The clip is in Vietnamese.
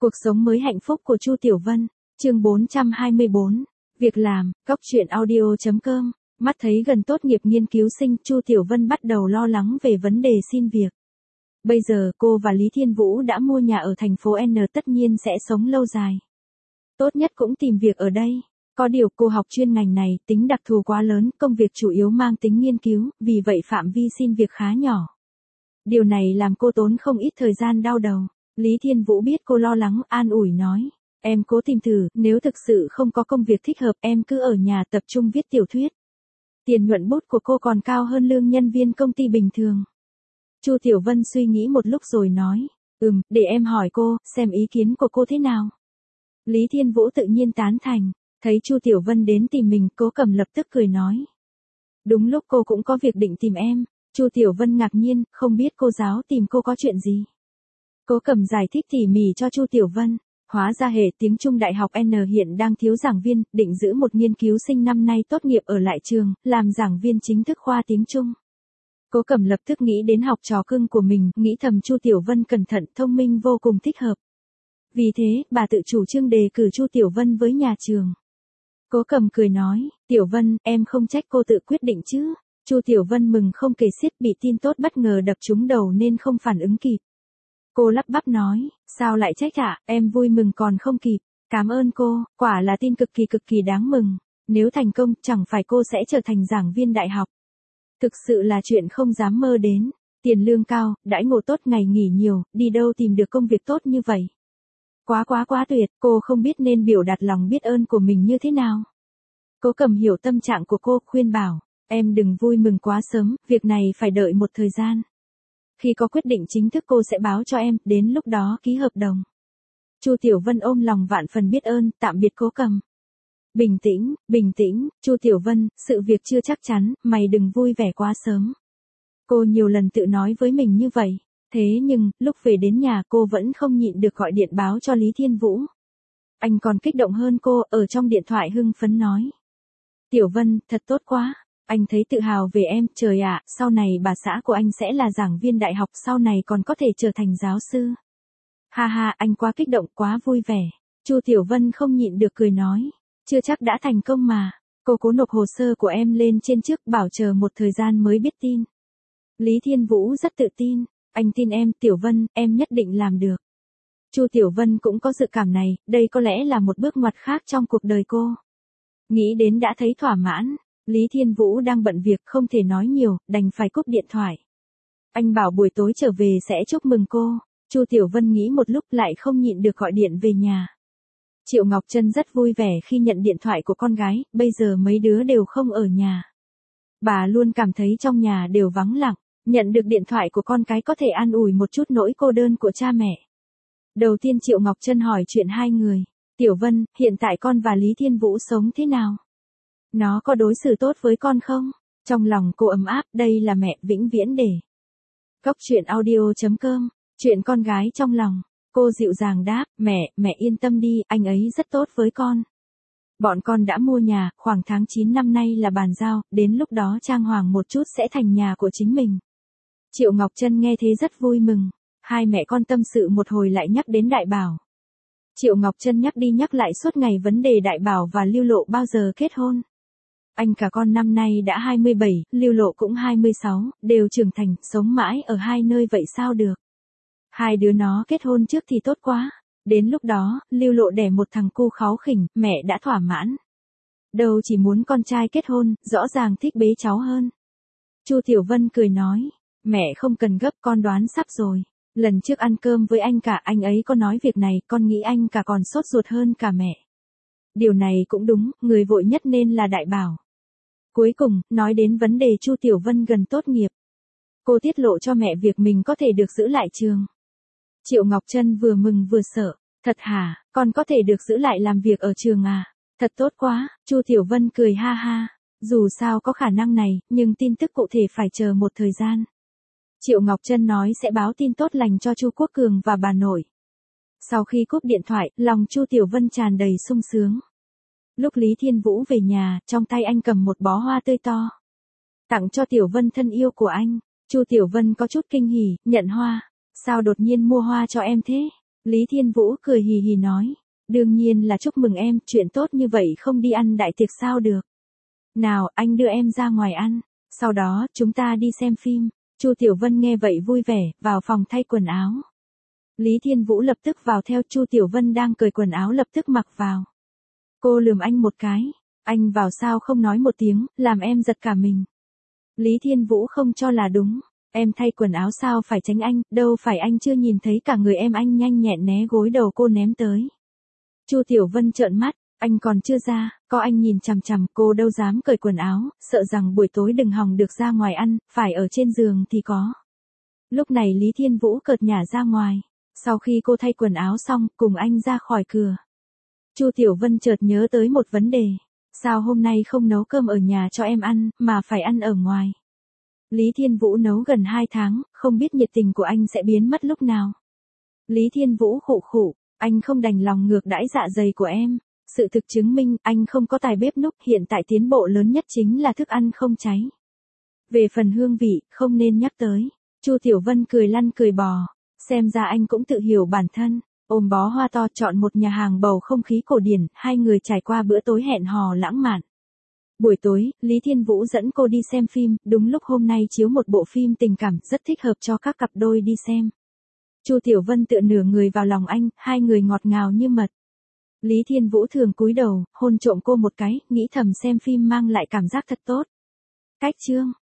Cuộc sống mới hạnh phúc của Chu Tiểu Vân, chương 424, việc làm, góc truyện audio.com. Mắt thấy gần tốt nghiệp nghiên cứu sinh, Chu Tiểu Vân bắt đầu lo lắng về vấn đề xin việc. Bây giờ cô và Lý Thiên Vũ đã mua nhà ở thành phố N, tất nhiên sẽ sống lâu dài. Tốt nhất cũng tìm việc ở đây. Có điều cô học chuyên ngành này, tính đặc thù quá lớn, công việc chủ yếu mang tính nghiên cứu, vì vậy phạm vi xin việc khá nhỏ. Điều này làm cô tốn không ít thời gian đau đầu. Lý Thiên Vũ biết cô lo lắng, an ủi nói, em cố tìm thử, nếu thực sự không có công việc thích hợp, em cứ ở nhà tập trung viết tiểu thuyết. Tiền nhuận bút của cô còn cao hơn lương nhân viên công ty bình thường. Chu Tiểu Vân suy nghĩ một lúc rồi nói, để em hỏi cô, xem ý kiến của cô thế nào. Lý Thiên Vũ tự nhiên tán thành, thấy Chu Tiểu Vân đến tìm mình, Cố Cầm lập tức cười nói. Đúng lúc cô cũng có việc định tìm em. Chu Tiểu Vân ngạc nhiên, không biết cô giáo tìm cô có chuyện gì. Cố Cầm giải thích tỉ mỉ cho Chu Tiểu Vân, hóa ra hệ tiếng Trung Đại học N hiện đang thiếu giảng viên, định giữ một nghiên cứu sinh năm nay tốt nghiệp ở lại trường, làm giảng viên chính thức khoa tiếng Trung. Cố Cầm lập tức nghĩ đến học trò cưng của mình, nghĩ thầm Chu Tiểu Vân cẩn thận, thông minh vô cùng thích hợp. Vì thế, bà tự chủ trương đề cử Chu Tiểu Vân với nhà trường. Cố Cầm cười nói, Tiểu Vân, em không trách cô tự quyết định chứ. Chu Tiểu Vân mừng không kể xiết, bị tin tốt bất ngờ đập trúng đầu nên không phản ứng kịp. Cô lắp bắp nói, sao lại trách ạ, em vui mừng còn không kịp. Cảm ơn cô, quả là tin cực kỳ đáng mừng. Nếu thành công, chẳng phải cô sẽ trở thành giảng viên đại học. Thực sự là chuyện không dám mơ đến. Tiền lương cao, đãi ngộ tốt, ngày nghỉ nhiều, đi đâu tìm được công việc tốt như vậy. Quá tuyệt, cô không biết nên biểu đạt lòng biết ơn của mình như thế nào. Cố Cầm hiểu tâm trạng của cô, khuyên bảo, em đừng vui mừng quá sớm, việc này phải đợi một thời gian. Khi có quyết định chính thức cô sẽ báo cho em, đến lúc đó ký hợp đồng. Chu Tiểu Vân ôm lòng vạn phần biết ơn, tạm biệt Cố Cầm. Bình tĩnh, Chu Tiểu Vân, sự việc chưa chắc chắn, mày đừng vui vẻ quá sớm. Cô nhiều lần tự nói với mình như vậy, thế nhưng, lúc về đến nhà cô vẫn không nhịn được gọi điện báo cho Lý Thiên Vũ. Anh còn kích động hơn cô, ở trong điện thoại hưng phấn nói. Tiểu Vân, thật tốt quá. Anh thấy tự hào về em, trời ạ, sau này bà xã của anh sẽ là giảng viên đại học, sau này còn có thể trở thành giáo sư. Ha, anh quá kích động, quá vui vẻ. Chu Tiểu Vân không nhịn được cười nói, chưa chắc đã thành công mà. Cô cố nộp hồ sơ của em lên trên trước, bảo chờ một thời gian mới biết tin. Lý Thiên Vũ rất tự tin, anh tin em, Tiểu Vân, em nhất định làm được. Chu Tiểu Vân cũng có dự cảm này, đây có lẽ là một bước ngoặt khác trong cuộc đời cô. Nghĩ đến đã thấy thỏa mãn. Lý Thiên Vũ đang bận việc, không thể nói nhiều, đành phải cúp điện thoại. Anh bảo buổi tối trở về sẽ chúc mừng cô. Chu Tiểu Vân nghĩ một lúc lại không nhịn được gọi điện về nhà. Triệu Ngọc Trân rất vui vẻ khi nhận điện thoại của con gái, bây giờ mấy đứa đều không ở nhà. Bà luôn cảm thấy trong nhà đều vắng lặng, nhận được điện thoại của con cái có thể an ủi một chút nỗi cô đơn của cha mẹ. Đầu tiên Triệu Ngọc Trân hỏi chuyện hai người. Tiểu Vân, hiện tại con và Lý Thiên Vũ sống thế nào? Nó có đối xử tốt với con không? Trong lòng cô ấm áp, đây là mẹ vĩnh viễn để. Góc truyện audio.com, chuyện con gái trong lòng. Cô dịu dàng đáp, mẹ yên tâm đi, anh ấy rất tốt với con. Bọn con đã mua nhà, khoảng tháng 9 năm nay là bàn giao, đến lúc đó trang hoàng một chút sẽ thành nhà của chính mình. Triệu Ngọc Trân nghe thế rất vui mừng. Hai mẹ con tâm sự một hồi lại nhắc đến Đại Bảo. Triệu Ngọc Trân nhắc đi nhắc lại suốt ngày vấn đề Đại Bảo và Lưu Lộ bao giờ kết hôn. Anh cả con năm nay đã 27, Lưu Lộ cũng 26, đều trưởng thành, sống mãi ở hai nơi vậy sao được. Hai đứa nó kết hôn trước thì tốt quá. Đến lúc đó, Lưu Lộ đẻ một thằng cu kháu khỉnh, mẹ đã thỏa mãn. Đâu chỉ muốn con trai kết hôn, rõ ràng thích bế cháu hơn. Chu Tiểu Vân cười nói, mẹ không cần gấp, con đoán sắp rồi. Lần trước ăn cơm với anh cả, anh ấy có nói việc này, con nghĩ anh cả còn sốt ruột hơn cả mẹ. Điều này cũng đúng, người vội nhất nên là Đại Bảo. Cuối cùng, nói đến vấn đề Chu Tiểu Vân gần tốt nghiệp. Cô tiết lộ cho mẹ việc mình có thể được giữ lại trường. Triệu Ngọc Trân vừa mừng vừa sợ, thật hả, con có thể được giữ lại làm việc ở trường à? Thật tốt quá, Chu Tiểu Vân cười ha. Dù sao có khả năng này, nhưng tin tức cụ thể phải chờ một thời gian. Triệu Ngọc Trân nói sẽ báo tin tốt lành cho Chu Quốc Cường và bà nội. Sau khi cúp điện thoại, lòng Chu Tiểu Vân tràn đầy sung sướng. Lúc Lý Thiên Vũ về nhà, trong tay anh cầm một bó hoa tươi to. Tặng cho Tiểu Vân thân yêu của anh. Chu Tiểu Vân có chút kinh hỉ, nhận hoa. Sao đột nhiên mua hoa cho em thế? Lý Thiên Vũ cười hì hì nói. Đương nhiên là chúc mừng em, chuyện tốt như vậy không đi ăn đại tiệc sao được. Nào, anh đưa em ra ngoài ăn, sau đó chúng ta đi xem phim. Chu Tiểu Vân nghe vậy vui vẻ, vào phòng thay quần áo. Lý Thiên Vũ lập tức vào theo, Chu Tiểu Vân đang cởi quần áo lập tức mặc vào. Cô lườm anh một cái, anh vào sao không nói một tiếng, làm em giật cả mình. Lý Thiên Vũ không cho là đúng, em thay quần áo sao phải tránh anh, đâu phải anh chưa nhìn thấy cả người em, anh nhanh nhẹn né gối đầu cô ném tới. Chu Tiểu Vân trợn mắt, anh còn chưa ra, có anh nhìn chằm chằm, cô đâu dám cởi quần áo, sợ rằng buổi tối đừng hòng được ra ngoài ăn, phải ở trên giường thì có. Lúc này Lý Thiên Vũ cợt nhả ra ngoài, sau khi cô thay quần áo xong, cùng anh ra khỏi cửa. Chu Tiểu Vân chợt nhớ tới một vấn đề, sao hôm nay không nấu cơm ở nhà cho em ăn, mà phải ăn ở ngoài. Lý Thiên Vũ nấu gần 2 tháng, không biết nhiệt tình của anh sẽ biến mất lúc nào. Lý Thiên Vũ khụ khụ, anh không đành lòng ngược đãi dạ dày của em. Sự thực chứng minh anh không có tài bếp núc, hiện tại tiến bộ lớn nhất chính là thức ăn không cháy. Về phần hương vị, không nên nhắc tới. Chu Tiểu Vân cười lăn cười bò, xem ra anh cũng tự hiểu bản thân. Ôm bó hoa to chọn một nhà hàng bầu không khí cổ điển, hai người trải qua bữa tối hẹn hò lãng mạn. Buổi tối, Lý Thiên Vũ dẫn cô đi xem phim, đúng lúc hôm nay chiếu một bộ phim tình cảm rất thích hợp cho các cặp đôi đi xem. Chu Tiểu Vân tựa nửa người vào lòng anh, hai người ngọt ngào như mật. Lý Thiên Vũ thường cúi đầu, hôn trộm cô một cái, nghĩ thầm xem phim mang lại cảm giác thật tốt. Cách chương